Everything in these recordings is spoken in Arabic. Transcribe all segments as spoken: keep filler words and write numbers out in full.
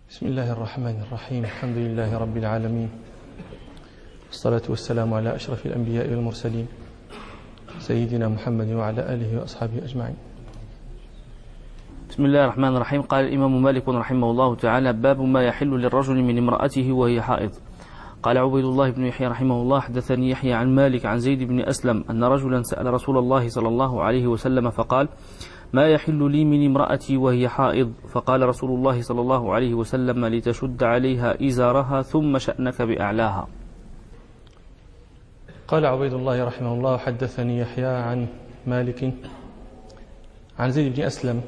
بسم الله الرحمن الرحيم. الحمد لله رب العالمين، والصلاة والسلام على أشرف الأنبياء والمرسلين سيدنا محمد وعلى آله وأصحابه أجمعين. بسم الله الرحمن الرحيم. قال الإمام مالك رحمه الله تعالى: باب ما يحل للرجل من امرأته وهي حائض. قال عبيد الله بن يحيى رحمه الله: حدثني يحيى عن مالك عن زيد بن أسلم أن رجلا سأل رسول الله صلى الله عليه وسلم فقال: ما يحل لي من امرأتي وهي حائض؟ فقال رسول الله صلى الله عليه وسلم: لتشد عليها إزارها ثم شأنك بأعلاها. قال عبيد الله رحمه الله: حدثني يحيى عن مالك عن زيد بن أسلم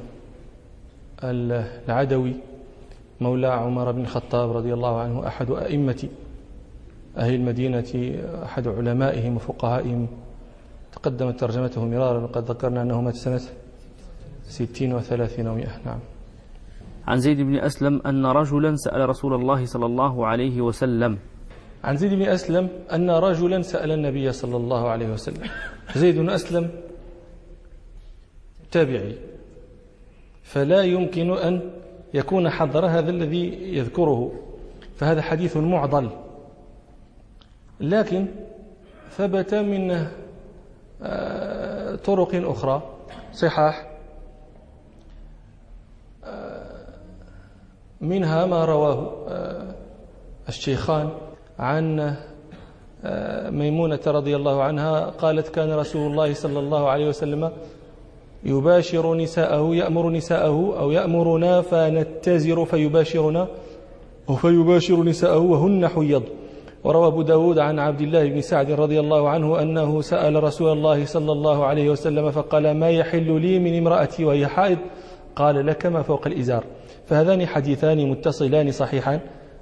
العدوي مولى عمر بن الخطاب رضي الله عنه، أحد أئمة أهل المدينة، أحد علمائهم وفقهائهم، تقدمت ترجمته مرارا وقد ذكرنا أنه مات سنة ستين وثلاثين ومئة. نعم. عن زيد بن أسلم أن رجلا سأل رسول الله صلى الله عليه وسلم عن زيد بن أسلم أن رجلا سأل النبي صلى الله عليه وسلم. زيد بن أسلم تابعي، فلا يمكن أن يكون حضر هذا الذي يذكره، فهذا حديث معضل، لكن ثبت من طرق أخرى صحاح، منها ما رواه الشيخان عن ميمونة رضي الله عنها قالت: كان رسول الله صلى الله عليه وسلم يباشر نساءه، يأمر نساءه أو يأمرنا فنتزر فيباشرنا وفيباشر نساءه وهن حيض. وروى أبو داود عن عبد الله بن سعد رضي الله عنه أنه سأل رسول الله صلى الله عليه وسلم فقال: ما يحل لي من امرأتي وهي حائض؟ قال: لك ما فوق الإزار. فهذان حديثان متصلان صحيحان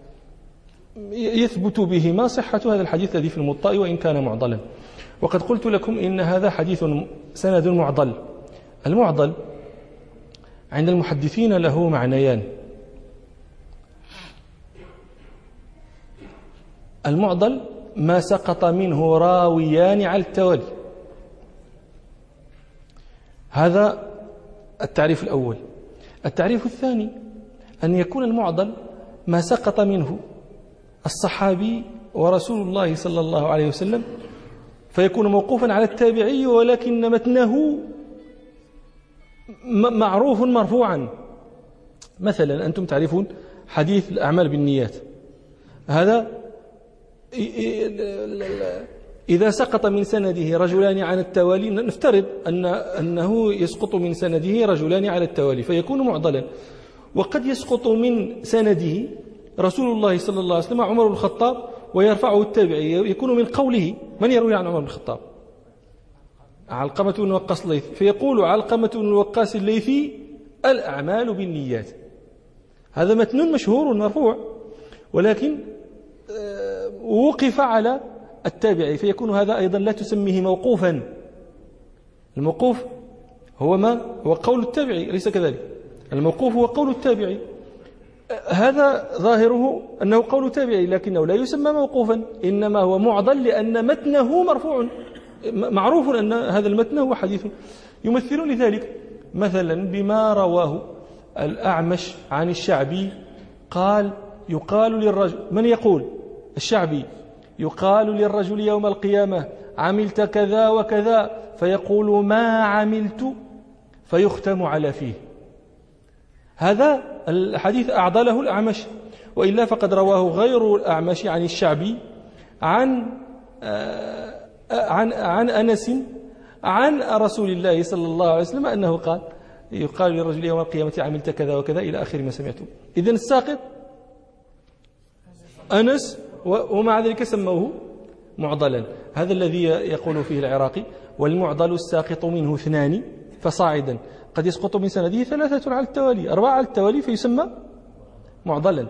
يثبت بهما صحة هذا الحديث الذي في الموطأ وإن كان معضلا. وقد قلت لكم إن هذا حديث سند معضل. المعضل عند المحدثين له معنيان: المعضل ما سقط منه راويان على التوالي، هذا التعريف الأول. التعريف الثاني أن يكون المعضل ما سقط منه الصحابي ورسول الله صلى الله عليه وسلم، فيكون موقوفا على التابعي ولكن متنه معروف مرفوعا. مثلا أنتم تعرفون حديث الأعمال بالنيات، هذا إذا سقط من سنده رجلان عن التوالي، نفترض أن أنه يسقط من سنده رجلان على التوالي فيكون معضلا. وقد يسقط من سنده رسول الله صلى الله عليه وسلم عمر بن الخطاب ويرفعه التابعي، يكون من قوله. من يروي عن عمر بن الخطاب؟ علقمة بن وقاص الليثي، فيقول علقمة بن وقاص الليثي: الأعمال بالنيات. هذا متن مشهور مرفوع، ولكن وقف على التابعي، فيكون هذا أيضا لا تسميه موقوفا. الموقوف هو ما هو قول التابعي، أليس كذلك؟ الموقوف هو قول التابعي، هذا ظاهره أنه قول تابعي، لكنه لا يسمى موقوفا، إنما هو معضل لأن متنه مرفوع، معروف أن هذا المتن هو حديث. يمثل لذلك مثلا بما رواه الأعمش عن الشعبي قال: يقال للرجل، من يقول؟ الشعبي، يقال للرجل يوم القيامة: عملت كذا وكذا، فيقول: ما عملت، فيختم على فيه. هذا الحديث أعضله الأعمش، وإلا فقد رواه غير الأعمش عن الشعبي عن عن عن أنس عن رسول الله صلى الله عليه وسلم أنه قال: يقال للرجل يوم القيامة: عملت كذا وكذا، إلى آخر ما سمعته. إذن الساقط أنس، ومع ذلك سموه معضلا. هذا الذي يقول فيه العراقي: والمعضل الساقط منه اثنان فصاعدا. قد يسقط من سنده ثلاثة على التوالي، أربعة على التوالي، فيسمى معضلا.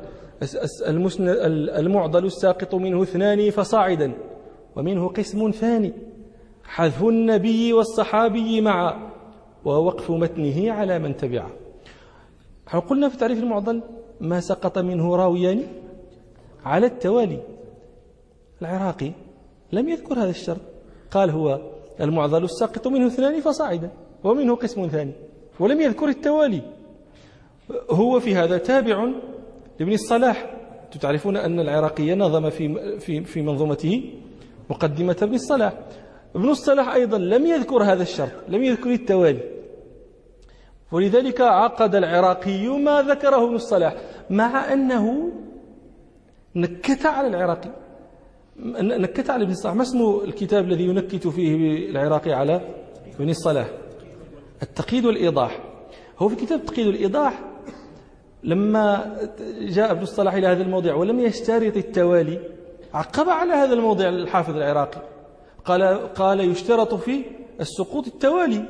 المعضل الساقط منه اثنان فصاعدا. ومنه قسم ثاني: حذف النبي والصحابي معا ووقف متنه على من تبعه. قلنا في تعريف المعضل ما سقط منه راويان على التوالي. العراقي لم يذكر هذا الشرط، قال: هو المعضل الساقط منه اثنان فصاعدا، ومنه قسم ثاني، ولم يذكر التوالي. هو في هذا تابع لابن الصلاح. تعرفون أن العراقي نظم في في في منظومته مقدمة ابن الصلاح. ابن الصلاح أيضا لم يذكر هذا الشرط، لم يذكر التوالي، ولذلك عقد العراقي ما ذكره ابن الصلاح، مع أنه نكت على العراقي، نكت على ابن الصلاح. ما اسم الكتاب الذي ينكت فيه العراقي على ابن الصلاح؟ التقييد والإيضاح. هو في كتاب التقييد والإيضاح لما جاء ابن الصلاح إلى هذا الموضع ولم يشترط التوالي، عقب على هذا الموضع الحافظ العراقي، قال قال يشترط في السقوط التوالي.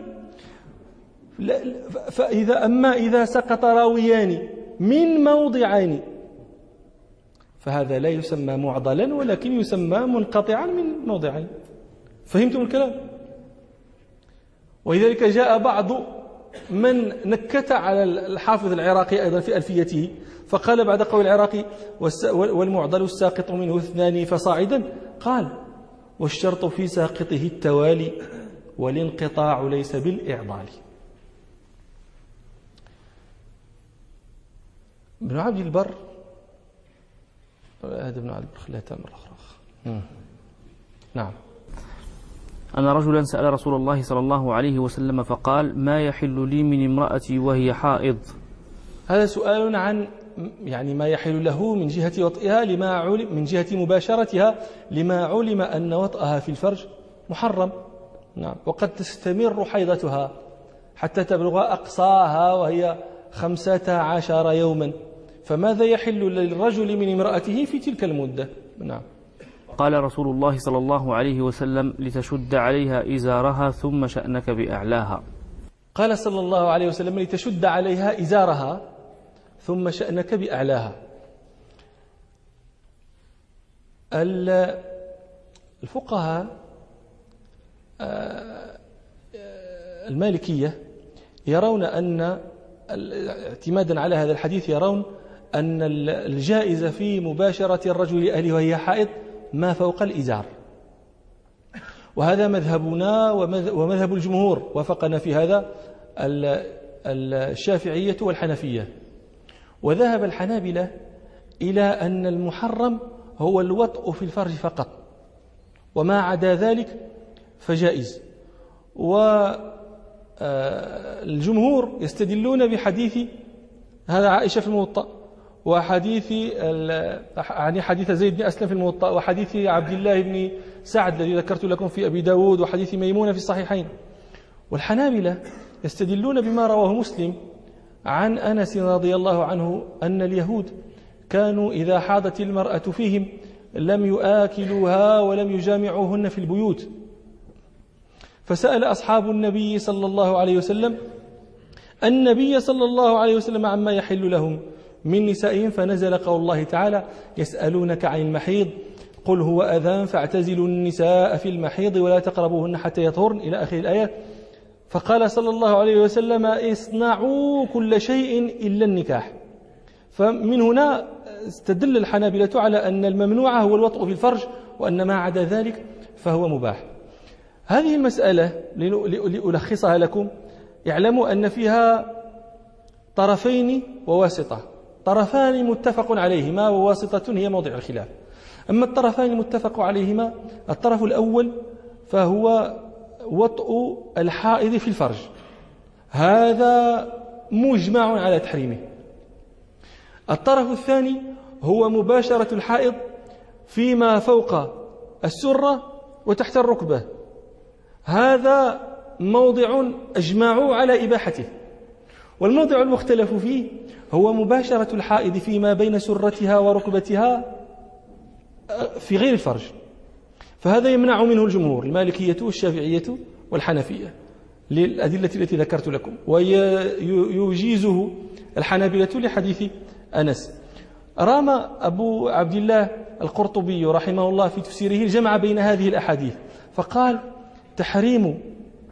فإذا أما إذا سقط راويان من موضعين فهذا لا يسمى معضلا، ولكن يسمى منقطعا من موضعين. فهمتم الكلام؟ ولذلك جاء بعض من نكت على الحافظ العراقي أيضا في ألفيته، فقال بعد قول العراقي والمعضل الساقط منه اثنان فصاعدا، قال والشرط في ساقطه التوالي والانقطاع ليس بالإعضال. ابن عبد البر، هذا ابن عبد البر خليها مرة أخرى. نعم. أن رجلا سأل رسول الله صلى الله عليه وسلم فقال ما يحل لي من امرأتي وهي حائض. هذا سؤال عن يعني ما يحل له من جهة وطئها لما علم، من جهة مباشرتها لما علم أن وطئها في الفرج محرم. نعم. وقد تستمر حيضتها حتى تبلغ أقصاها وهي خمسة عشر يوما، فماذا يحل للرجل من امرأته في تلك المدة؟ نعم. قال رسول الله صلى الله عليه وسلم لتشد عليها إزارها ثم شأنك بأعلاها. قال صلى الله عليه وسلم لتشد عليها إزارها ثم شأنك بأعلاها. الفقهاء المالكية يرون أن اعتمادا على هذا الحديث يرون أن الجائز في مباشرة الرجل لأهله وهي حائض ما فوق الإزار، وهذا مذهبنا ومذهب الجمهور، وافقنا في هذا الشافعية والحنفية. وذهب الحنابلة إلى أن المحرم هو الوطء في الفرج فقط، وما عدا ذلك فجائز. والجمهور يستدلون بحديث هذا عائشة في الموطأ، وحديث يعني حديث زيد بن أسلم في الموطأ، وحديث عبد الله بن سعد الذي ذكرت لكم في أبي داود، وحديث ميمونة في الصحيحين. والحنابلة يستدلون بما رواه مسلم عن أنس رضي الله عنه أن اليهود كانوا إذا حاضت المرأة فيهم لم يآكلوها ولم يجامعوهن في البيوت، فسأل أصحاب النبي صلى الله عليه وسلم النبي صلى الله عليه وسلم عما يحل لهم من نسائهم، فنزل قول الله تعالى يسألونك عن المحيض قل هو أذان فاعتزلوا النساء في المحيض ولا تقربوهن حتى يطهرن إلى آخر الآيات. فقال صلى الله عليه وسلم اصنعوا كل شيء إلا النكاح. فمن هنا استدل الحنابلة على أن الممنوع هو الوطء في الفرج، وأن ما عدا ذلك فهو مباح. هذه المسألة لألخصها لكم، اعلموا أن فيها طرفين وواسطة، طرفان متفق عليهما وواسطة هي موضع الخلاف. أما الطرفان المتفق عليهما، الطرف الأول فهو وطء الحائض في الفرج، هذا مجمع على تحريمه. الطرف الثاني هو مباشرة الحائض فيما فوق السرة وتحت الركبة، هذا موضع أجمعوا على إباحته. والموضع المختلف فيه هو مباشرة الحائض فيما بين سرتها وركبتها في غير الفرج، فهذا يمنع منه الجمهور المالكية والشافعية والحنفية للأدلة التي ذكرت لكم، ويجيزه الحنابلة لحديث أنس. رام أبو عبد الله القرطبي رحمه الله في تفسيره جمع بين هذه الأحاديث، فقال تحريم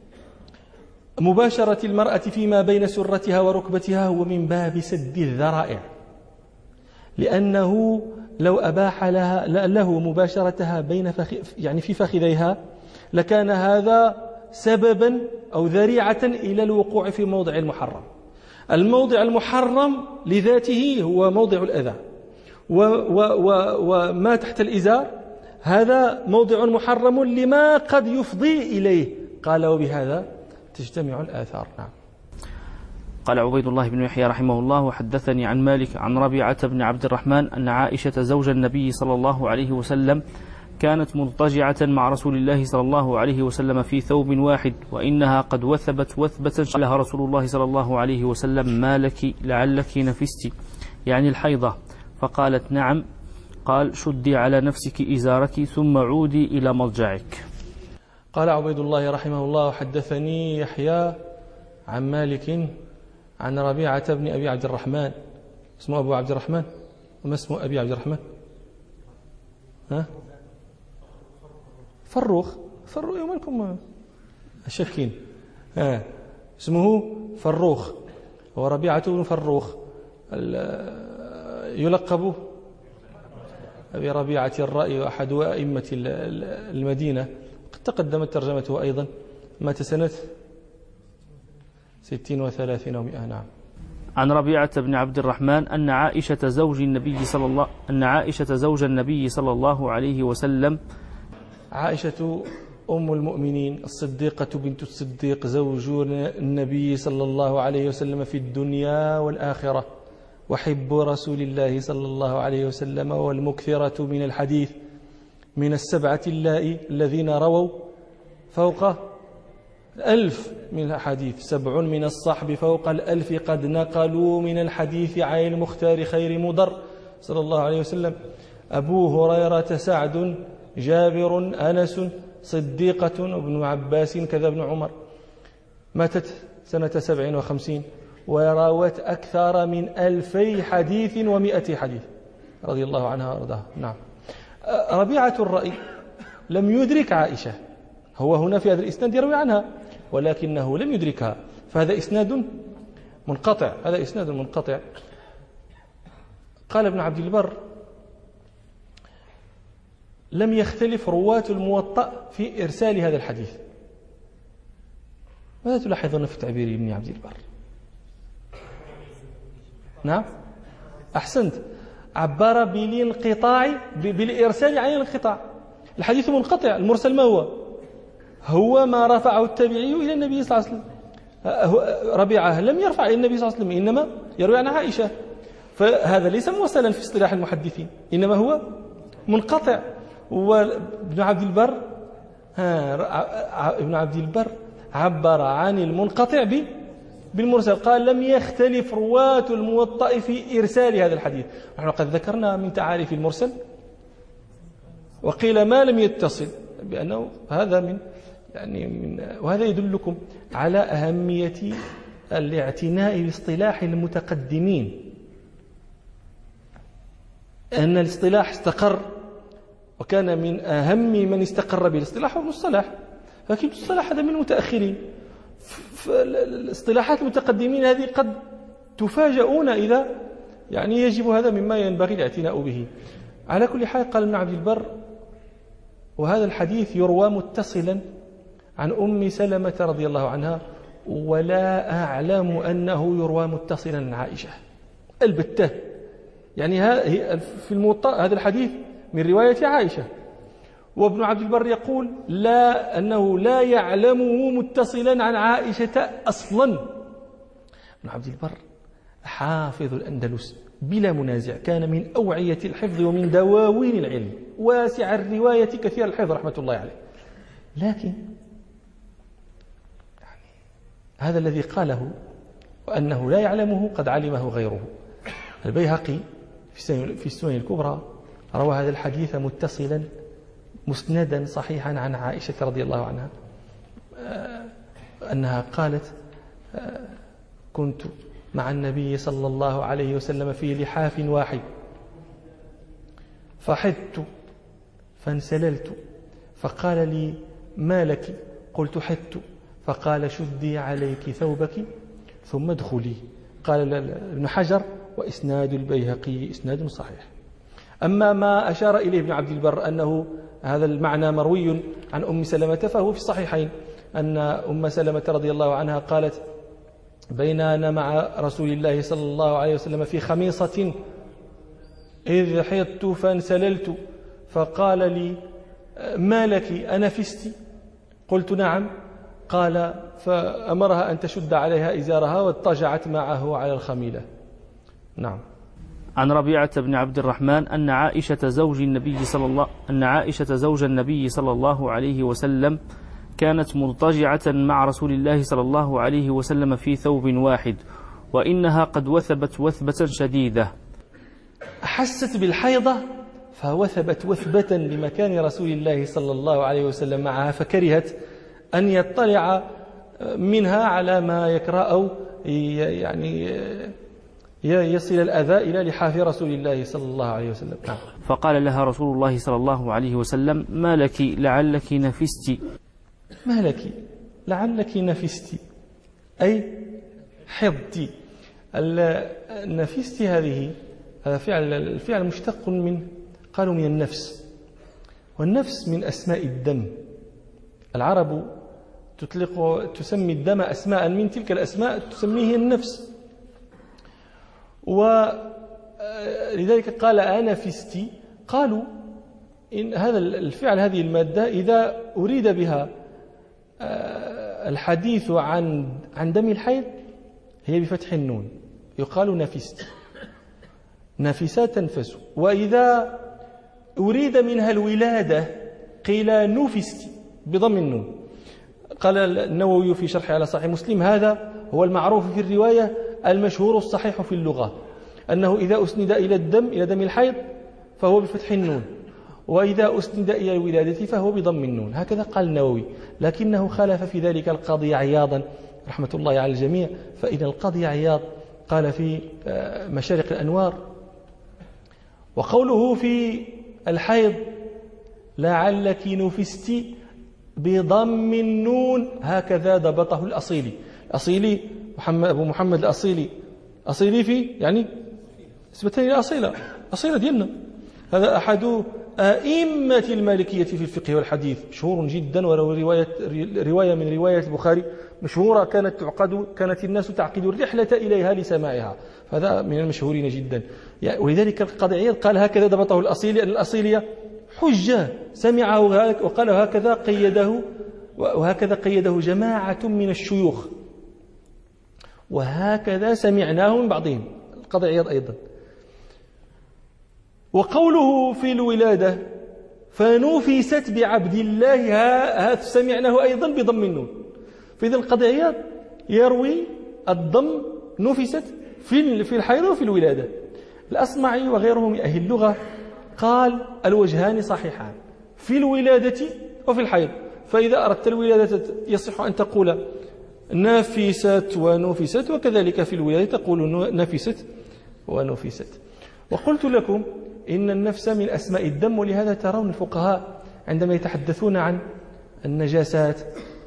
مباشرة المرأة فيما بين سرتها وركبتها هو من باب سد الذرائع، لأنه لو أباح لها له مباشرتها بين فخ يعني في فخذيها لكان هذا سببا أو ذريعة إلى الوقوع في موضع المحرم. الموضع المحرم لذاته هو موضع الأذى، وما تحت الإزار هذا موضع محرم لما قد يفضي إليه. قال وبهذا تجتمع الآثار. نعم. قال عبيد الله بن يحيى رحمه الله وحدثني عن مالك عن ربيعة بن عبد الرحمن أن عائشة زوج النبي صلى الله عليه وسلم كانت مضطجعة مع رسول الله صلى الله عليه وسلم في ثوب واحد وإنها قد وثبت وثبة لها رسول الله صلى الله عليه وسلم ما لك لعلك نفست يعني الحيضة، فقالت نعم. قال شدي على نفسك إزارك ثم عودي إلى مضجعك. قال عبيد الله رحمه الله حدثني يحيى عن مالك عن ربيعة بن أبي عبد الرحمن. اسمه أبو عبد الرحمن وما اسمه أبي عبد الرحمن؟ ها؟ فروخ فروخ يوم لكم شكين. ها اسمه فروخ وربيعة بن فروخ يلقب أبي ربيعة الرأي وأحد أئمة المدينة. قد تقدمت ترجمته أيضا. مات سنة ستين وثلاثين ومئة. نعم. عن ربيعة بن عبد الرحمن أن عائشة زوج النبي صلى الله أن عائشة زوج النبي صلى الله عليه وسلم. عائشة أم المؤمنين الصديقة بنت الصديق زوج النبي صلى الله عليه وسلم في الدنيا والآخرة وحب رسول الله صلى الله عليه وسلم والمكثرة من الحديث من السبعة اللائي الذين رووا فوق الألف من الحديث. سبع من الصحب فوق الألف قد نقلوا من الحديث عن المختار خير مضر صلى الله عليه وسلم. أبو هريرة سعد جابر أنس صديقة ابن عباس كذا ابن عمر. ماتت سنة سبع وخمسين وراوت أكثر من ألفي حديث ومئة حديث رضي الله عنها وارضاها. نعم. ربيعة الرأي لم يدرك عائشة. هو هنا في هذا الإسناد يروي عنها ولكنه لم يدركها، فهذا إسناد منقطع. هذا إسناد منقطع. قال ابن عبد البر لم يختلف رواة الموطأ في إرسال هذا الحديث. ماذا تلاحظون في تعبير ابن عبد البر؟ نعم أحسنت. عبر بالانقطاع بالإرسال عن الانقطاع. الحديث منقطع. المرسل ما هو؟ هو ما رفعه التابعي إلى النبي صلى الله عليه وسلم. ربيعة لم يرفع إلى النبي صلى الله عليه وسلم إنما يروي عن عائشة، فهذا ليس موصلا في اصطلاح المحدثين إنما هو منقطع. وابن عبد البر ها ابن عبد البر عبر عن المنقطع بالمرسل. قال لم يختلف رواة الموطأ في إرسال هذا الحديث. نحن قد ذكرنا من تعاريف المرسل وقيل ما لم يتصل بأنه هذا من يعني من وهذا يدلكم على أهمية الاعتناء باصطلاح المتقدمين. أن الاصطلاح استقر وكان من أهم من استقر به الاصطلاح والمصطلح، لكن المصطلح هذا من المتأخرين. الاصطلاحات المتقدمين هذه قد تفاجؤون إذا يعني يجب هذا مما ينبغي الاعتناء به. على كل حال قال ابن عبد البر وهذا الحديث يروى متصلا عن أم سلمة رضي الله عنها ولا أعلم أنه يروى متصلا عن عائشة البتة. يعني في الموطأ هذا الحديث من رواية عائشة. وابن عبد البر يقول لا أنه لا يعلمه متصلا عن عائشة أصلا. ابن عبد البر حافظ الأندلس بلا منازع، كان من أوعية الحفظ ومن دواوين العلم، واسع الرواية كثير الحفظ رحمة الله عليه. لكن يعني هذا الذي قاله وأنه لا يعلمه قد علمه غيره. البيهقي في السنن الكبرى روى هذا الحديث متصلا مسندا صحيحا عن عائشة رضي الله عنها أنها قالت كنت مع النبي صلى الله عليه وسلم في لحاف واحد فحدت فانسللت فقال لي ما لك؟ قلت حدت. فقال شدي عليك ثوبك ثم ادخلي. قال ابن حجر وإسناد البيهقي إسناد صحيح. أما ما أشار إليه ابن عبد البر أنه هذا المعنى مروي عن أم سلمة فهو في الصحيحين أن أم سلمة رضي الله عنها قالت بين أنا مع رسول الله صلى الله عليه وسلم في خميصة إذ حيضت فانسللت فقال لي ما لك أنفست؟ قلت نعم. قال فأمرها أن تشد عليها إزارها واضطجعت معه على الخميلة. نعم. عن ربيعة بن عبد الرحمن أن عائشة زوج النبي صلى الله أن عائشة زوج النبي صلى الله عليه وسلم كانت مضطجعة مع رسول الله صلى الله عليه وسلم في ثوب واحد وإنها قد وثبت وثبة شديدة. حست بالحيضة فوثبت وثبة لمكان رسول الله صلى الله عليه وسلم معها، فكرهت أن يطلع منها على ما يكره أو يعني يصل الأذى إلى لحاف رسول الله صلى الله عليه وسلم. فقال لها رسول الله صلى الله عليه وسلم ما لك لعلك نفست؟ ما لك لعلك نفست أي حضت. النفست هذه هذا فعل الفعل مشتق من قالوا من النفس، والنفس من أسماء الدم. العرب تطلق تسمي الدم أسماء، من تلك الأسماء تسميه النفس. ولذلك قال أنفست. قالوا إن هذا الفعل هذه المادة إذا أريد بها الحديث عن عن دم الحيض هي بفتح النون يقال نفست، نفسا تنفس. وإذا أريد منها الولادة قيل نفست بضم النون. قال النووي في شرح على صحيح مسلم هذا هو المعروف في الرواية المشهور الصحيح في اللغة، أنه إذا أسند إلى الدم إلى دم الحيض فهو بفتح النون، وإذا أسند إلى الولادة فهو بضم النون. هكذا قال النووي، لكنه خالف في ذلك القاضي عياضا رحمة الله على الجميع. فإن القاضي عياض قال في مشارق الأنوار وقوله في الحيض لعلك نفست بضم النون هكذا ضبطه الأصيلي. الأصيلي محمد أبو محمد الأصيلي، أصيلي في يعني نسبة إلى أصيلة، أصيلة ديالنا. هذا أحد أئمة المالكية في الفقه والحديث، مشهور جدا، وله رواية رواية من رواية البخاري مشهورة كانت تعقد كانت الناس تعقد الرحلة إليها لسماعها، هذا من المشهورين جدا. ولذلك القاضي عياض قال هكذا ضبطه الأصيلي، أن الأصيلية حجة سمعه وقال هكذا قيده، وهكذا قيده جماعة من الشيوخ، وهكذا سمعناه من بعضهم القاضي عياض أيضا. وقوله في الولادة فنفست بعبد الله هذا سمعناه أيضا بضم النون. فإذا القاضي عياض يروي الضم نفست في في الحيض وفي الولادة. الأصمعي وغيره من أهل اللغة قال الوجهان صحيحان في الولادة وفي الحيض. فإذا أردت الولادة يصح أن تقول نفست ونفست، وكذلك في الولادة تقول نفست ونفست. وقلت لكم إن النفس من أسماء الدم، ولهذا ترون الفقهاء عندما يتحدثون عن النجاسات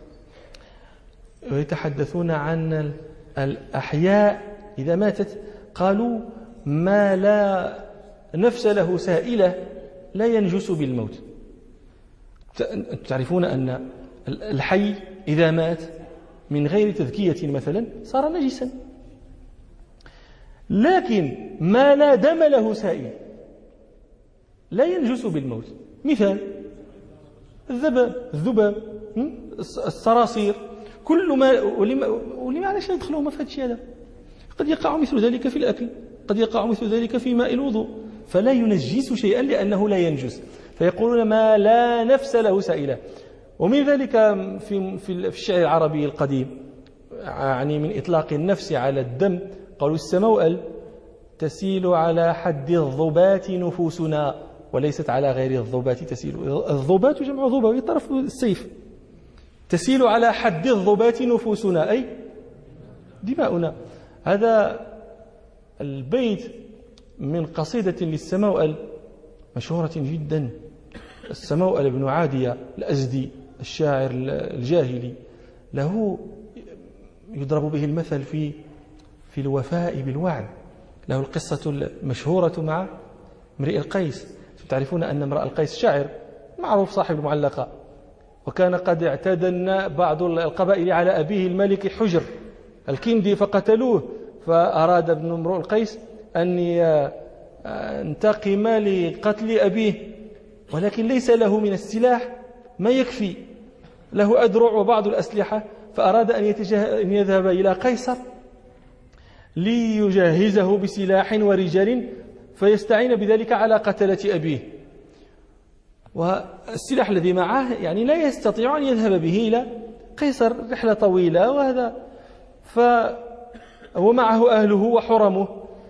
ويتحدثون عن الأحياء إذا ماتت قالوا ما لا نفس له سائلة لا ينجس بالموت. تعرفون أن الحي إذا مات من غير تذكية مثلا صار نجسا، لكن ما لا دم له سائل لا ينجس بالموت. مثال الذباب، الذباب، الصراصير، كل ما ولما علاش ندخلوا في هذا الشيء هذا؟ قد يقع مثل ذلك في الأكل، قد يقع مثل ذلك في ماء الوضوء، فلا ينجس شيئا لأنه لا ينجس، فيقولون ما لا نفس له سائلة. ومن ذلك في في الشعر العربي القديم يعني من إطلاق النفس على الدم قالوا السموأل تسيل على حد الضبات نفوسنا وليست على غير الضبات تسيل. الضبات جمع ضبة طرف السيف. تسيل على حد الضبات نفوسنا أي دماؤنا. هذا البيت من قصيدة للسموأل مشهورة جدا. السموأل بن عادية الأزدي الشاعر الجاهلي له يضرب به المثل في في الوفاء بالوعد. له القصة المشهورة مع امرئ القيس. تعرفون أن امرئ القيس شاعر معروف صاحب المعلقة، وكان قد اعتدى بعض القبائل على أبيه الملك حجر الكندي فقتلوه، فأراد ابن امرؤ القيس أن انتقم لقتل أبيه، ولكن ليس له من السلاح ما يكفي، له أدرع وبعض الأسلحة، فأراد أن يذهب إلى قيصر ليجهزه بسلاح ورجال فيستعين بذلك على قتلة أبيه. والسلاح الذي معه يعني لا يستطيع أن يذهب به إلى قيصر، رحلة طويلة، وهذا فهو معه أهله وحرمه.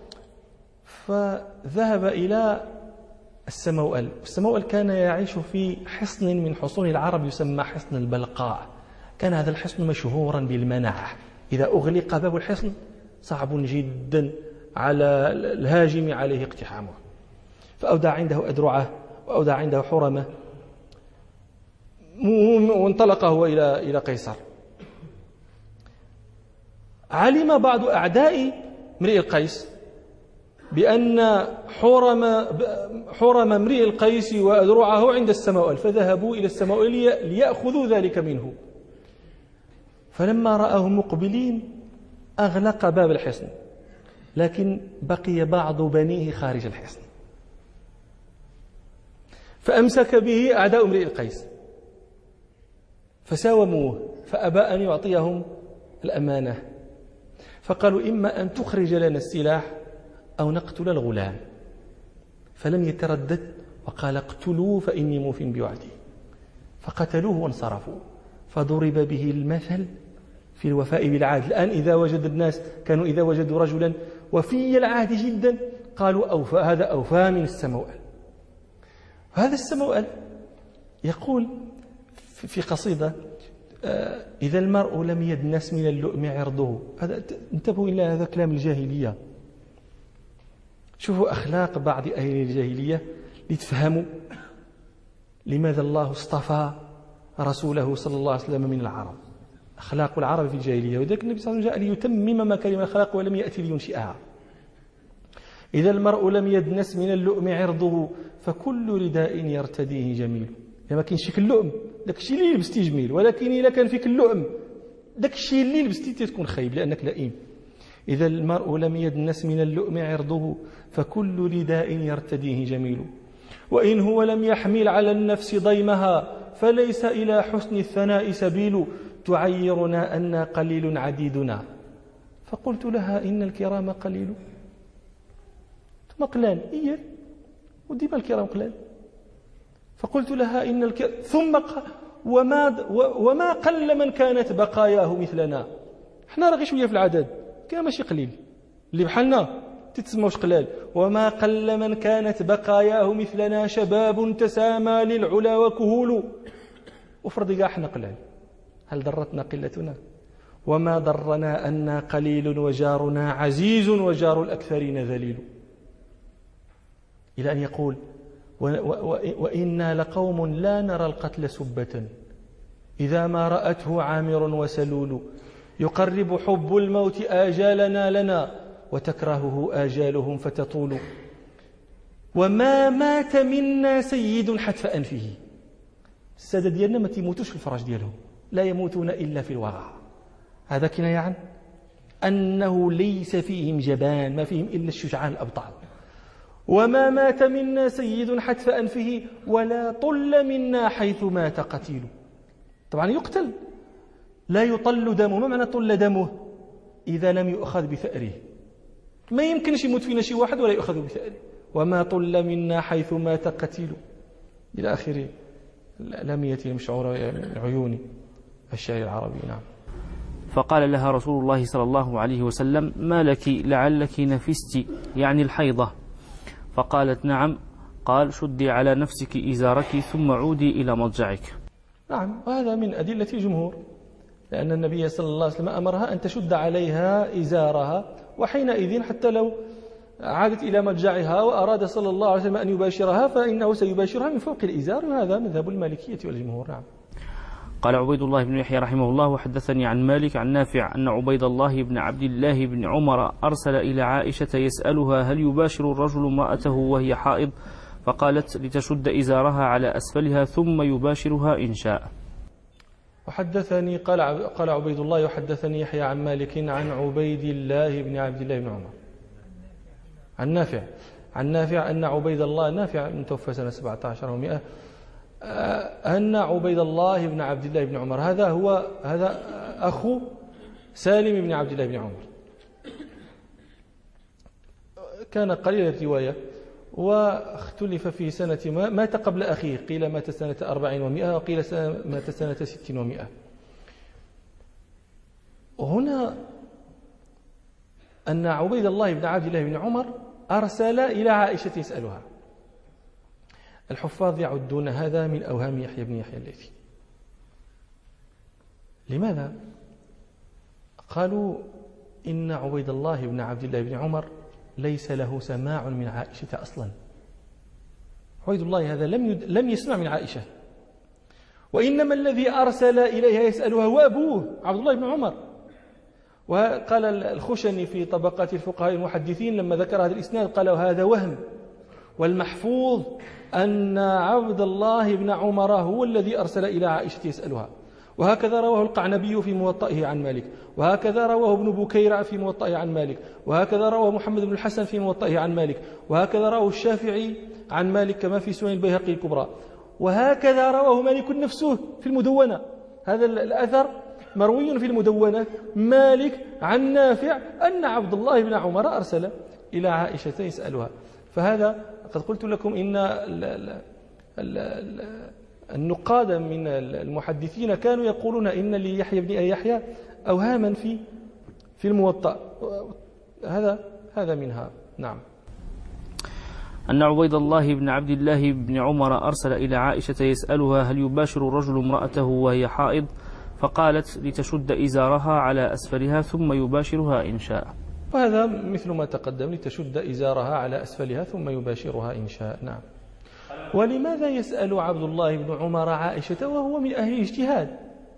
فذهب إلى السموأل. السموأل كان يعيش في حصن من حصون العرب يسمى حصن البلقاء. كان هذا الحصن مشهورا بالمناعة، إذا أغلق باب الحصن صعب جدا على الهاجم عليه اقتحامه. فأودع عنده أدرعه وأودع عنده حرمه، وانطلق هو إلى إلى قيصر. علم بعض أعداء امرئ القيس بأن حرم حرم امرئ القيس وأدرعه عند السماوأل، فذهبوا إلى السماوأل ليأخذوا ذلك منه. فلما رآهم مقبلين أغلق باب الحصن، لكن بقي بعض بنيه خارج الحصن، فأمسك به أعداء امرئ القيس فساوموه، فأبى أن يعطيهم الأمانة، فقالوا إما أن تخرج لنا السلاح أو نقتل الغلام. فلم يتردد وقال اقتلوه فإني موف بوعدي، فقتلوه وانصرفوا. فضرب به المثل في الوفاء بالعهد. الآن إذا وجد الناس كانوا إذا وجدوا رجلا وفي العهد جدا قالوا أوفى، هذا أوفى من السموأل. هذا السموأل يقول في قصيدة: إذا المرء لم يدنس من اللؤم عرضه. هذا انتبهوا إلى هذا كلام الجاهلية. شوفوا أخلاق بعض أهل الجاهلية لتفهموا لماذا الله اصطفى رسوله صلى الله عليه وسلم من العرب. أخلاق العرب في الجاهلية، وذلك النبي صلى الله عليه وسلم جاء ليتمم مكارم الأخلاق ولم يأتي لينشئها. إذا المرء لم يدنس من اللؤم عرضه فكل رداء يرتديه جميل. يعني ما كاينش فيك اللؤم، داك الشيء اللي لبستي جميل، ولكن إذا كان فيك اللؤم داك الشيء اللي لبستي تكون خايب لأنك لئيم. إذا المرء لم يدنس من اللؤم عرضه فكل رداء يرتديه جميل. وإن هو لم يحمل على النفس ضيمها فليس إلى حسن الثناء سبيل. تعيرنا أن قليل عديدنا فقلت لها إن الكرام قليل. ثم قلال إيه وديما الكرام قلال. فقلت لها إن الكرام ثم ق... وما, وما قل من كانت بقاياه مثلنا. احنا راه غير شوية في العدد، كان ماشي قليل، اللي بحالنا تتسموش قلال. وما قل من كانت بقاياه مثلنا شباب تسامى للعلا وكهول. وفرض كاع احنا قلال، هل ضرتنا قلتنا؟ وما ضرنا أن قليل وجارنا عزيز وجار الأكثرين ذليل. إلى أن يقول: وإنا لقوم لا نرى القتل سبة إذا ما رأته عامر وسلول. يقرب حب الموت آجالنا لنا وتكرهه آجالهم فتطول. وما مات منا سيد حتف أنفه. السادة ديالنا ما تيموتوش في الفراش ديالهم، لا يموتون إلا في الوغى. هذا كناية عن أنه ليس فيهم جبان، ما فيهم إلا الشجعان الأبطال. وما مات منا سيد حتف أنفه ولا طل منا حيث مات قتيل. طبعا يقتل، لا يطل دمه. ما معنى طل دمه؟ إذا لم يؤخذ بثأره. ما يمكنش يموت فينا شي واحد ولا يؤخذ بثأره. وما طل منا حيث مات قتيل إلى آخر الألامية المشعورة من عيون الشعر العربي. نعم. فقال لها رسول الله صلى الله عليه وسلم: ما لك لعلك نفست، يعني الحيضة. فقالت: نعم. قال: شدي على نفسك إزارك ثم عودي إلى مضجعك. نعم، وهذا من أدلة الجمهور، لأن النبي صلى الله عليه وسلم أمرها أن تشد عليها إزارها، وحينئذ حتى لو عادت إلى مضجعها وأراد صلى الله عليه وسلم أن يباشرها فإنه سيباشرها من فوق الإزار، وهذا مذهب المالكية والجمهور. نعم. قال عبيد الله بن يحيى رحمه الله: وحدثني عن مالك عن نافع أن عبيد الله بن عبد الله بن عمر أرسل إلى عائشة يسألها هل يباشر الرجل امرأته وهي حائض، فقالت: لتشد إزارها على أسفلها ثم يباشرها إن شاء. وحدثني قال قال عبيد الله: وحدثني يحيى عن مالك عن عبيد الله بن عبد الله بن عمر عن نافع عن نافع أن عبيد الله نافع متوفى سنة سبعة عشر ومئة أن عبيد الله بن عبد الله بن عمر هذا هو هذا أخو سالم بن عبد الله بن عمر كان قليل الرواية واختلف في سنة ما مات قبل أخيه قيل مات سنة أربعين ومئة وقيل مات سنة ستين ومئة. وهنا أن عبيد الله بن عبد الله بن عمر أرسل إلى عائشة يسألها. الحفاظ يعدون هذا من أوهام يحيى بن يحيى الليثي. لماذا؟ قالوا إن عبيد الله بن عبد الله بن عمر ليس له سماع من عائشة أصلا. عبيد الله هذا لم يد... لم يسمع من عائشة، وإنما الذي أرسل إليها يسألها هو أبوه عبد الله بن عمر. وقال الخشني في طبقات الفقهاء المحدثين لما ذكر هذا الإسناد قال هذا وهم، والمحفوظ أن عبد الله بن عمر هو الذي أرسل إلى عائشة يسألها. وهكذا رواه القعنبي في موطئه عن مالك، وهكذا رواه ابن بكير في موطئه عن مالك، وهكذا رواه محمد بن الحسن في موطئه عن مالك، وهكذا رواه الشافعي عن مالك كما في سنن البيهقي الكبرى، وهكذا رواه مالك نفسه في المدونة. هذا الأثر مروي في المدونة مالك عن نافع أن عبد الله بن عمر أرسل إلى عائشة يسألها. فهذا قد قلت لكم إن ال ال ال ال النقاد من المحدثين كانوا يقولون إن ليحيى بن يحيى أوهاما في في الموطأ، هذا هذا منها. نعم. أن عبيد الله بن عبد الله بن عمر أرسل إلى عائشة يسألها هل يباشر الرجل امرأته وهي حائض، فقالت لتشد إزارها على أسفلها ثم يباشرها إن شاء. وهذا مثل ما تقدم، لتشد إزارها على أسفلها ثم يباشرها إن شاء. نعم. ولماذا يسأل عبد الله بن عمر عائشة وهو من أهل الاجتهاد؟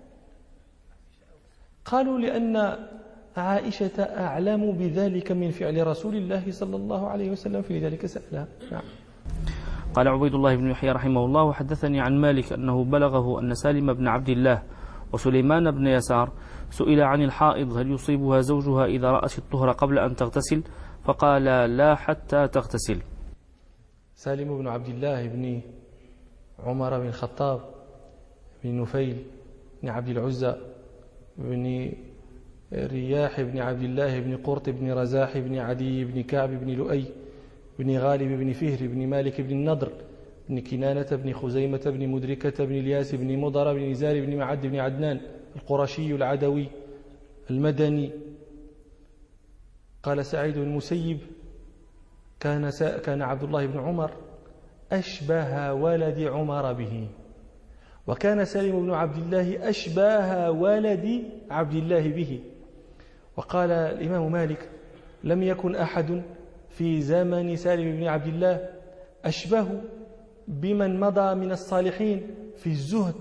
قالوا لأن عائشة أعلم بذلك من فعل رسول الله صلى الله عليه وسلم، في ذلك سألها. نعم. قال عبيد الله بن يحيى رحمه الله وحدثني عن مالك أنه بلغه أن سالم بن عبد الله وسليمان بن يسار سئل عن الحائض هل يصيبها زوجها إذا رأت الطهر قبل أن تغتسل، فقال لا حتى تغتسل. سالم بن عبد الله بن عمر بن الخطاب بن نفيل بن عبد العزى بن رياح بن عبد الله بن قرط بن رزاح بن عدي بن كعب بن لؤي بن غالب بن فهر بن مالك بن النضر بن كنانة بن خزيمة بن مدركة بن الياس بن مضر بن نزار بن معد بن عدنان القرشي العدوي المدني. قال سعيد بن المسيب كان كان عبد الله بن عمر أشبه ولد عمر به، وكان سالم بن عبد الله أشبه ولد عبد الله به. وقال الإمام مالك لم يكن أحد في زمن سالم بن عبد الله أشبه بمن مضى من الصالحين في الزهد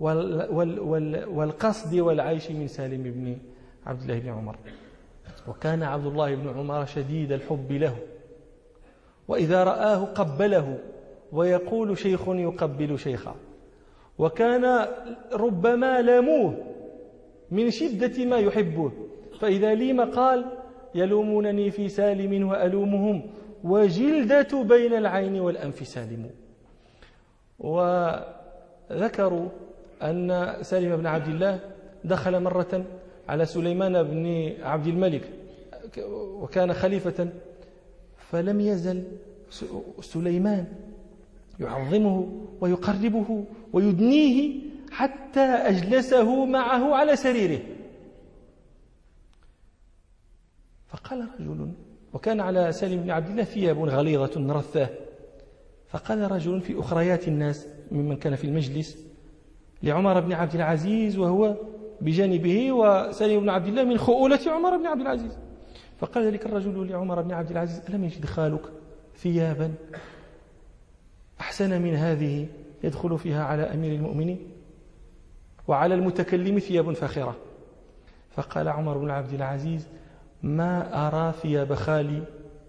والقصد والعيش من سالم بن عبد الله بن عمر. وكان عبد الله بن عمر شديد الحب له، وإذا رآه قبله ويقول شيخ يقبل شيخا، وكان ربما لاموه من شدة ما يحبه، فإذا لي مقال يلومونني في سالم وألومهم وجلدة بين العين والأنف سالم. وذكروا أن سالم بن عبد الله دخل مرة على سليمان بن عبد الملك وكان خليفة، فلم يزل سليمان يعظمه ويقربه ويدنيه حتى أجلسه معه على سريره. فقال رجل، وكان على سالم بن عبد الله ثياب غليظة رثاه، فقال رجل في أخريات الناس ممن كان في المجلس لعمر بن عبد العزيز وهو بجانبه، وسالم بن عبد الله من خؤولة عمر بن عبد العزيز، فقال ذلك الرجل لعمر بن عبد العزيز ألم يجد خالك ثيابا أحسن من هذه يدخل فيها على أمير المؤمنين وعلى المتكلم ثياب فاخرة؟ فقال عمر بن عبد العزيز ما أرى ثياب خالي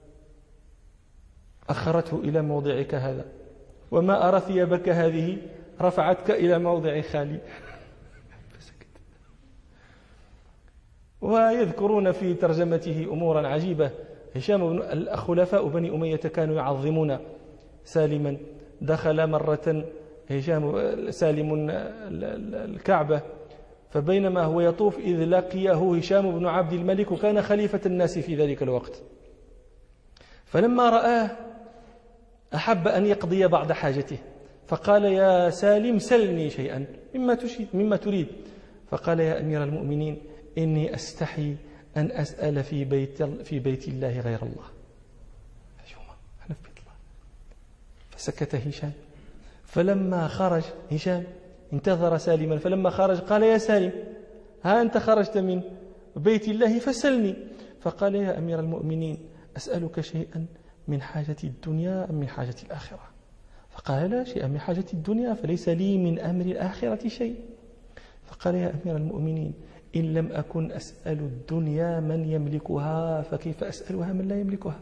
أخرته إلى موضعك هذا، وما أرى ثيابك هذه رفعتك إلى موضع خالي. فسكت. ويذكرون في ترجمته أمورا عجيبة، هشام بن الخلفاء بني أمية كانوا يعظمون سالما. دخل مرة هشام سالم الكعبة، فبينما هو يطوف إذ لقيه هشام بن عبد الملك وكان خليفة الناس في ذلك الوقت، فلما رآه أحب أن يقضي بعض حاجته، فقال يا سالم سلني شيئا مما تشيد مما تريد. فقال يا أمير المؤمنين إني أستحي أن أسأل في بيت في بيت الله غير الله. أنا في بيت الله. فسكت هشام. فلما خرج هشام انتظر سالما، فلما خرج قال يا سالم ها أنت خرجت من بيت الله فسلني. فقال يا أمير المؤمنين أسألك شيئا من حاجة الدنيا أم من حاجة الآخرة؟ فقال لا شيء من حاجة الدنيا فليس لي من أمر الآخرة شيء. فقال يا أمير المؤمنين إن لم أكن أسأل الدنيا من يملكها فكيف أسألها من لا يملكها؟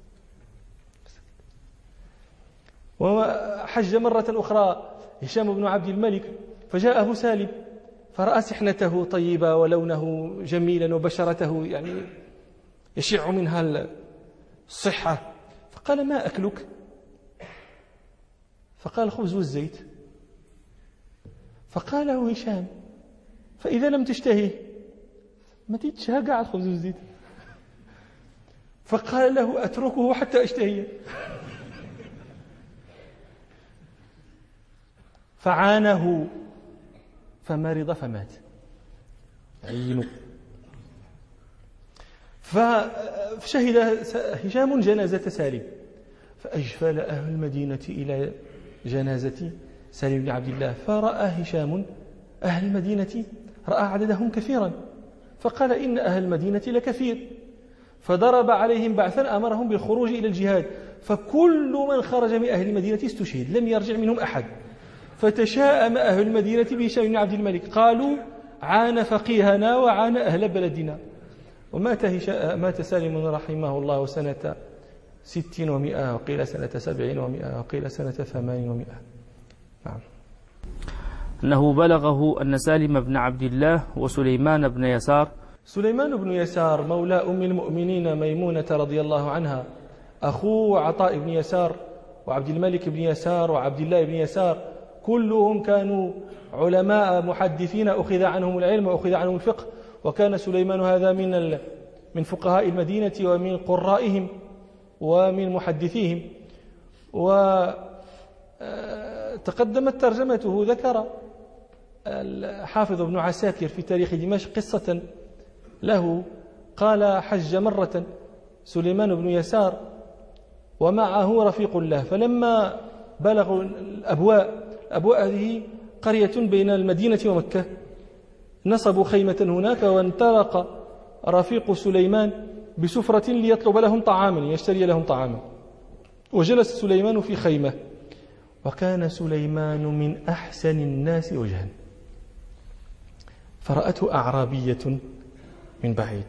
وحج مرة أخرى هشام بن عبد الملك فجاءه سالم فرأى سحنته طيبة ولونه جميلا وبشرته يعني يشع منها الصحة، فقال ما أكلك؟ فقال الخبز والزيت. فقال له هشام فإذا لم تشتهيه ما تتشهى قاع الخبز والزيت. فقال له أتركه حتى أشتهيه. فعانه فمرض فمات عينه. فشهد هشام جنازة سالم، فأجفل أهل المدينة إلى جنازة سالم بن عبد الله، فرأى هشام أهل المدينة، رأى عددهم كثيرا، فقال إن أهل المدينة لكثير، فضرب عليهم بعثا أمرهم بالخروج إلى الجهاد، فكل من خرج من أهل المدينة استشهد لم يرجع منهم أحد. فتشاءم أهل المدينة بهشام بن عبد الملك، قالوا عان فقيهنا وعان أهل بلدنا. ومات مات سالم رحمه الله سنة ست ومئة وقيل سنة سبع ومئة وقيل سنة ثمان ومئة. نعم. أنه بلغه أن سالم بن عبد الله وسليمان بن يسار سليمان بن يسار مولى أم المؤمنين ميمونة رضي الله عنها، أخوه عطاء بن يسار وعبد الملك بن يسار وعبد الله بن يسار، كلهم كانوا علماء محدثين أخذ عنهم العلم وأخذ عنهم الفقه. وكان سليمان هذا من من فقهاء المدينة ومن قرائهم ومن محدثيهم. وتقدمت ترجمته، ذكر الحافظ ابن عساكر في تاريخ دمشق قصة له، قال حج مرة سليمان بن يسار ومعه رفيق له، فلما بلغوا الأبواء، الأبواء هذه قرية بين المدينة ومكة، نصبوا خيمة هناك، وانطلق رفيق سليمان بسفرة ليطلب لهم طعاما، يشتري لهم طعاما، وجلس سليمان في خيمة، وكان سليمان من أحسن الناس وجها، فرأته أعرابية من بعيد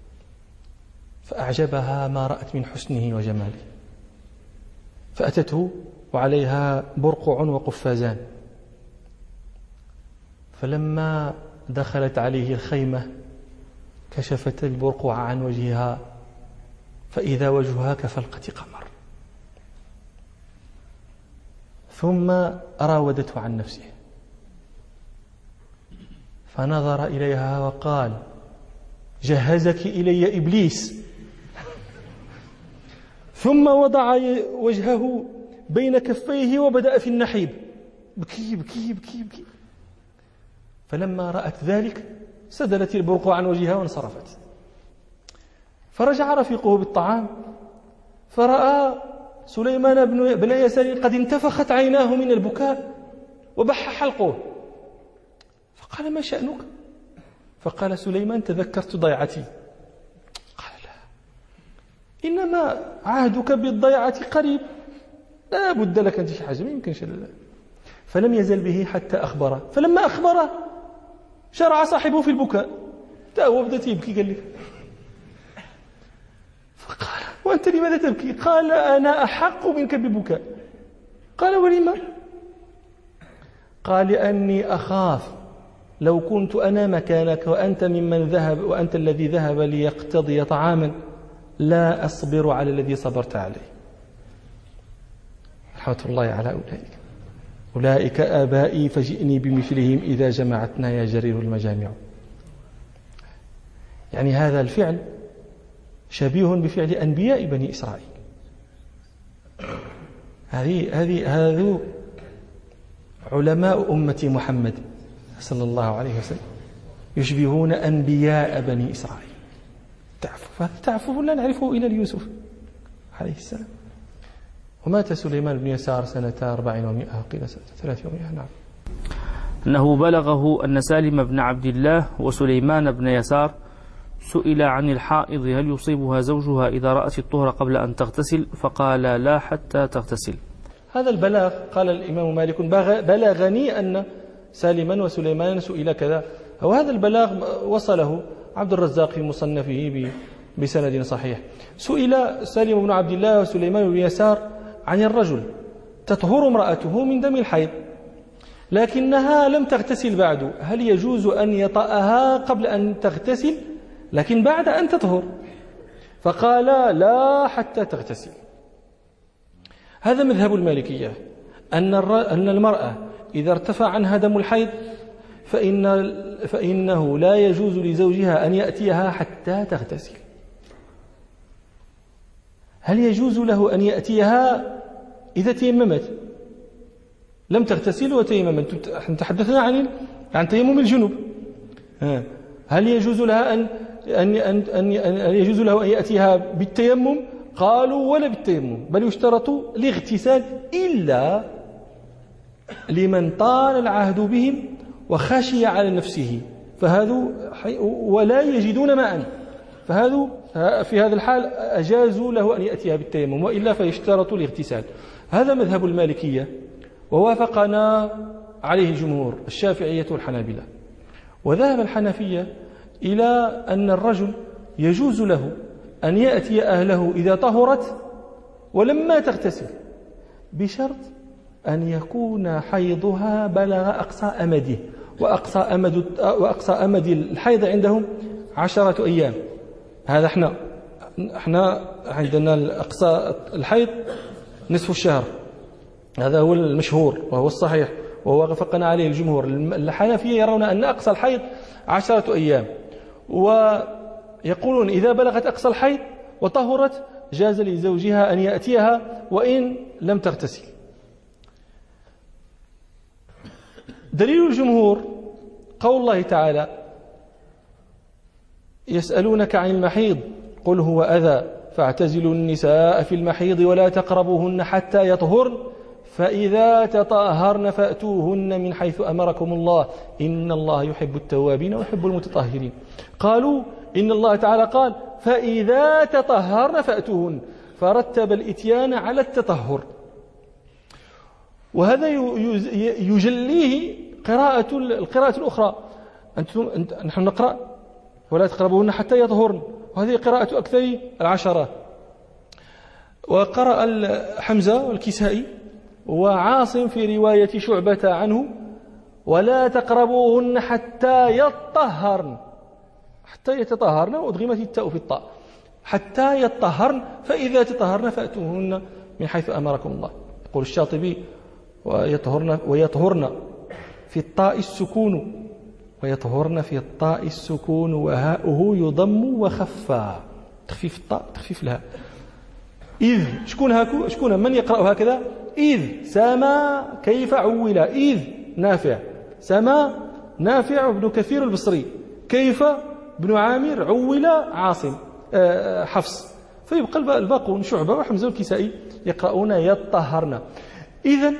فأعجبها ما رأت من حسنه وجماله، فأتته وعليها برقع وقفازان، فلما دخلت عليه الخيمة كشفت البرقع عن وجهها فإذا وجهها كفلقة قمر، ثم راودته عن نفسه، فنظر إليها وقال جهزك إلي إبليس، ثم وضع وجهه بين كفيه وبدأ في النحيب، بكي بكي بكي بكي. فلما رأت ذلك سدلت البرقع عن وجهها وانصرفت. فرجع رفيقه بالطعام فرأى سليمان بن يسار قد انتفخت عيناه من البكاء وبح حلقه، فقال ما شأنك؟ فقال سليمان تذكرت ضيعتي. قال لا، إنما عهدك بالضيعة قريب، لا بد لك أن تشي حاجة، ما يمكنش. فلم يزل به حتى أخبره، فلما أخبره شرع صاحبه في البكاء، تأوى بدأت يبكي، قال لي فقال وأنت لماذا تبكي؟ قال أنا أحق منك ببكاء. قال ولما؟ قال لأني أخاف لو كنت أنا مكانك وأنت ممن ذهب وأنت الذي ذهب ليقتضي طعاما لا أصبر على الذي صبرت عليه. رحمة الله على أولئك. أولئك آبائي فجئني بمثلهم إذا جمعتنا يا جرير المجامع. يعني هذا الفعل شبيه بفعل أنبياء بني إسرائيل. هذه هذه هذو علماء أمة محمد صلى الله عليه وسلم يشبهون أنبياء بني إسرائيل. تعفف تعفف لا نعرفه إلى يوسف عليه السلام. ومات سليمان بن يسار سنة أربعين ومئة قيل سنة ثلاث ومئة. نعم. أنه بلغه أن سالم بن عبد الله وسليمان بن يسار سئل عن الحائض هل يصيبها زوجها إذا رأت الطهر قبل أن تغتسل، فقال لا حتى تغتسل. هذا البلاغ قال الإمام مالك بلغني أن سالما وسليمان سئل كذا، وهذا البلاغ وصله عبد الرزاق في مصنفه بسند صحيح. سئل سالم بن عبد الله وسليمان بن يسار عن الرجل تطهر امرأته من دم الحيض لكنها لم تغتسل بعد، هل يجوز أن يطأها قبل أن تغتسل لكن بعد أن تطهر؟ فقال لا حتى تغتسل. هذا مذهب المالكية، أن أن المرأة إذا ارتفع عنها دم الحيض فإن فإنه لا يجوز لزوجها أن يأتيها حتى تغتسل. هل يجوز له أن يأتيها إذا تيممت؟ لم تغتسل وتيممت، تحدثنا عن عن تيمم الجنوب. هل يجوز لها أن أن أن أن يجوز له أن يأتيها بالتيمم؟ قالوا ولا بالتيمم، بل يشترط الاغتسال إلا لمن طال العهد بهم وخشي على نفسه، فهذا ولا يجدون ماء، فهذا في هذا الحال أجازوا له أن يأتيها بالتيمم، وإلا فيشترط الاغتسال. هذا مذهب المالكية، ووافقنا عليه الجمهور الشافعية والحنابلة. وذهب الحنفية إلى أن الرجل يجوز له أن يأتي أهله إذا طهرت ولما تغتسل، بشرط أن يكون حيضها بلغ أقصى أمده، وأقصى أمد وأقصى أمد الحيض عندهم عشرة أيام. هذا احنا احنا عندنا الأقصى الحيض نصف الشهر، هذا هو المشهور وهو الصحيح ووافقنا عليه الجمهور. الحنفية يرون أن أقصى الحيض عشرة أيام، ويقولون إذا بلغت أقصى الحيض وطهرت جاز لزوجها أن يأتيها وإن لم تغتسل. دليل الجمهور قول الله تعالى يسألونك عن المحيض قل هو أذى فاعتزلوا النساء في المحيض ولا تقربوهن حتى يطهرن فإذا تطهرن فأتوهن من حيث أمركم الله إن الله يحب التوابين ويحب المتطهرين. قالوا إن الله تعالى قال فإذا تطهرن فأتوهن، فرتب الإتيان على التطهر، وهذا يجليه قراءة القراءة الأخرى. أنتم نحن نقرأ ولا تقربوهن حتى يطهرن، وهذه قراءة أكثر العشرة. وقرأ حمزة والكسائي وعاصم في رواية شعبة عنه ولا تقربوهن حتى يطهرن، حتى يتطهرن وأدغمت التاء في الطاء، حتى يطهرن فإذا تطهرن فأتوهن من حيث أمركم الله. يقول الشاطبي ويطهرن ويطهرن في الطاء السكون، ويطهرن في الطاء السكون وهاؤه يضم وخفى، تخفيف الطاء تخفيف لها. إذ شكون هاكو شكون من يقرأ هكذا؟ إذ سما كيف عول، إذ نافع سما نافع بن كثير البصري، كيف بن عامر عول عاصم حفص، فيبقى الباقون شعبة وحمزة والكسائي يقرؤون يطهرن. إذن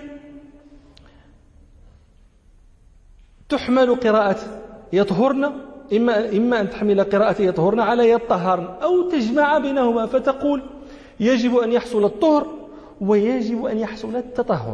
تحمل قراءة يطهرن، إما, إما أن تحمل قراءة يطهرن على يطهرن أو تجمع بينهما فتقول يجب أن يحصل الطهر ويجب أن يحصل التطهر.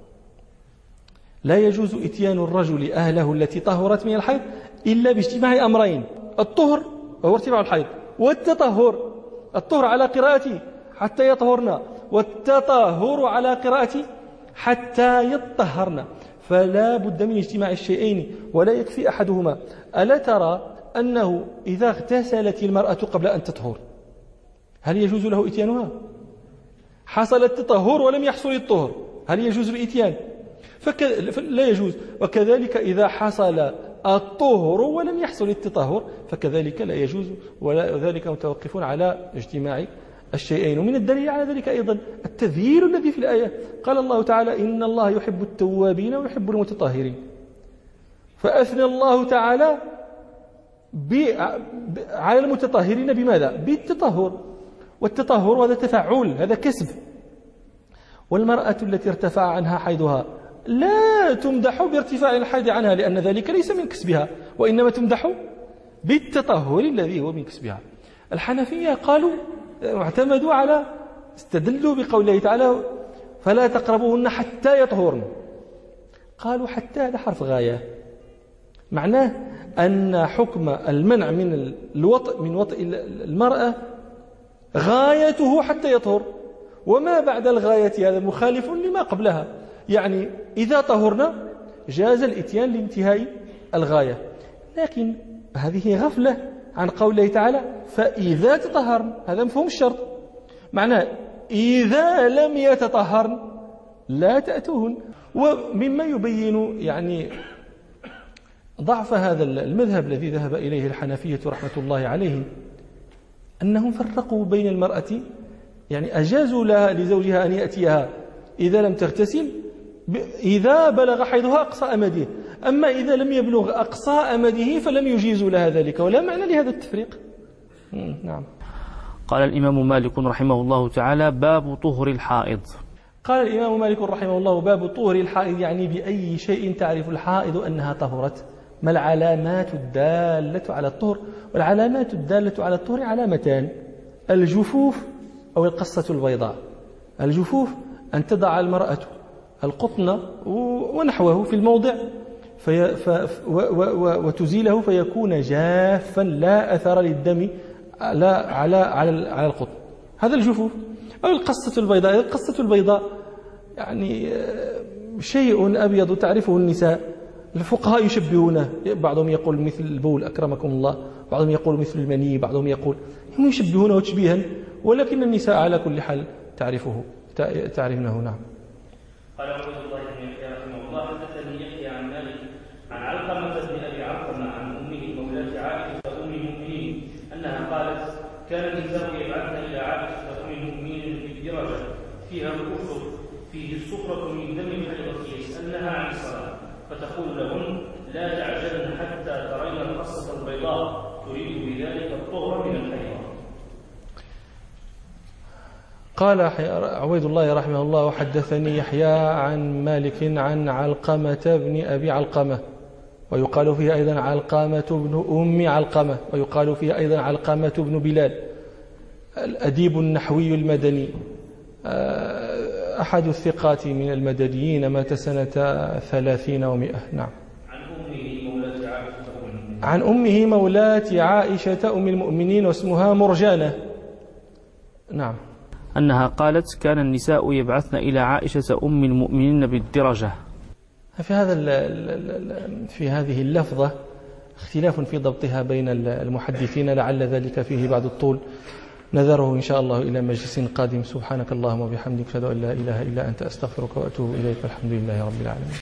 لا يجوز إتيان الرجل أهله التي طهرت من الحيض إلا باجتماع أمرين: الطهر وهو ارتفاع الحيض، والتطهر. الطهر على قراءة حتى يطهرن، والتطهر على قراءة حتى يطهرن، فلا بد من اجتماع الشيئين ولا يكفي أحدهما. ألا ترى أنه إذا اغتسلت المرأة قبل أن تطهر هل يجوز له إتيانها؟ حصل التطهر ولم يحصل الطهر، هل يجوز الإتيان؟ فك... لا يجوز. وكذلك إذا حصل الطهر ولم يحصل التطهر فكذلك لا يجوز، وذلك متوقف على اجتماع الشيئين. ومن الدليل على ذلك أيضا التذييل الذي في الآية، قال الله تعالى إن الله يحب التوابين ويحب المتطهرين، فأثنى الله تعالى ب... على المتطهرين بماذا؟ بالتطهر، والتطهر هذا تفعل، هذا كسب. والمرأة التي ارتفع عنها حيضها لا تمدح بارتفاع الحيض عنها، لأن ذلك ليس من كسبها، وإنما تمدح بالتطهر الذي هو من كسبها. الحنفية قالوا اعتمدوا على استدلوا بقول الله تعالى فلا تقربوهن حتى يطهرن. قالوا حتى هذا حرف غاية، معناه أن حكم المنع من الوطء من وطء المرأة غايته حتى يطهر، وما بعد الغاية هذا مخالف لما قبلها. يعني إذا طهرنا جاز الإتيان لانتهاء الغاية، لكن هذه غفلة عن قول الله تعالى فإذا تطهرن، هذا مفهوم الشرط، معناه إذا لم يتطهرن لا تأتوهن. ومما يبين يعني ضعف هذا المذهب الذي ذهب إليه الحنفية رحمة الله عليهم أنهم فرقوا بين المرأة، يعني أجازوا لها لزوجها أن يأتيها إذا لم تغتسل إذا بلغ حيضها أقصى أمده، أما إذا لم يبلغ أقصى أمده فلم يجيزوا لها ذلك، ولا معنى لهذا التفريق. نعم. قال الإمام مالك رحمه الله تعالى باب طهر الحائض. قال الإمام مالك رحمه الله باب طهر الحائض، يعني بأي شيء تعرف الحائض أنها طهرت، ما العلامات الدالة على الطهر؟ والعلامات الدالة على الطهر علامتان، الجفوف أو القصة البيضاء. الجفوف أن تضع المرأة القطن ونحوه في الموضع في ف و و وتزيله فيكون جافا لا أثر للدم لا على على على القطن، هذا الجفوف. أو القصة البيضاء، القصة البيضاء يعني شيء أبيض تعرفه النساء، الفقهاء يشبهونه، بعضهم يقول مثل البول أكرمكم الله، بعضهم يقول مثل المني، بعضهم يقول، هم يشبهونه تشبيها، ولكن النساء على كل حال تعرفه تعرفنه. نعم. قال عبد الله بن يحيى رحمه الله حدثني يحيى عن مالك عن علقمة بن أبي علقمة عن أمه مولاة عائشة أم المؤمنين أنها قالت كان النساء يبعثن إلى عائشة أم المؤمنين بالدرجة فيها الكفر فيه الصفرة من دم الحيضة يسألنها عن الصلاة فتقول لهن لا تعجلن حتى ترين القصة البيضاء تريد بذلك الطهر من الحيضة. قال عبيد الله رحمه الله وحدثني يحيى عن مالك عن علقمة بن أبي علقمة، ويقال فيه أيضا علقمة بن أم علقمة، ويقال فيه أيضا علقمة بن بلال، الأديب النحوي المدني، أحد الثقات من المدنيين، مات سنة ثلاثين ومئة. نعم. عن أمه مولاة عائشة أم المؤمنين واسمها مرجانة. نعم. أنها قالت كان النساء يبعثن إلى عائشة أم المؤمنين بالدرجة. في هذا في هذه اللفظة اختلاف في ضبطها بين المحدثين، لعل ذلك فيه بعض الطول، نذره إن شاء الله إلى مجلس قادم. سبحانك اللهم وبحمدك أشهد أن لا إله إلا أنت أستغفرك وأتوب إليك، الحمد لله رب العالمين.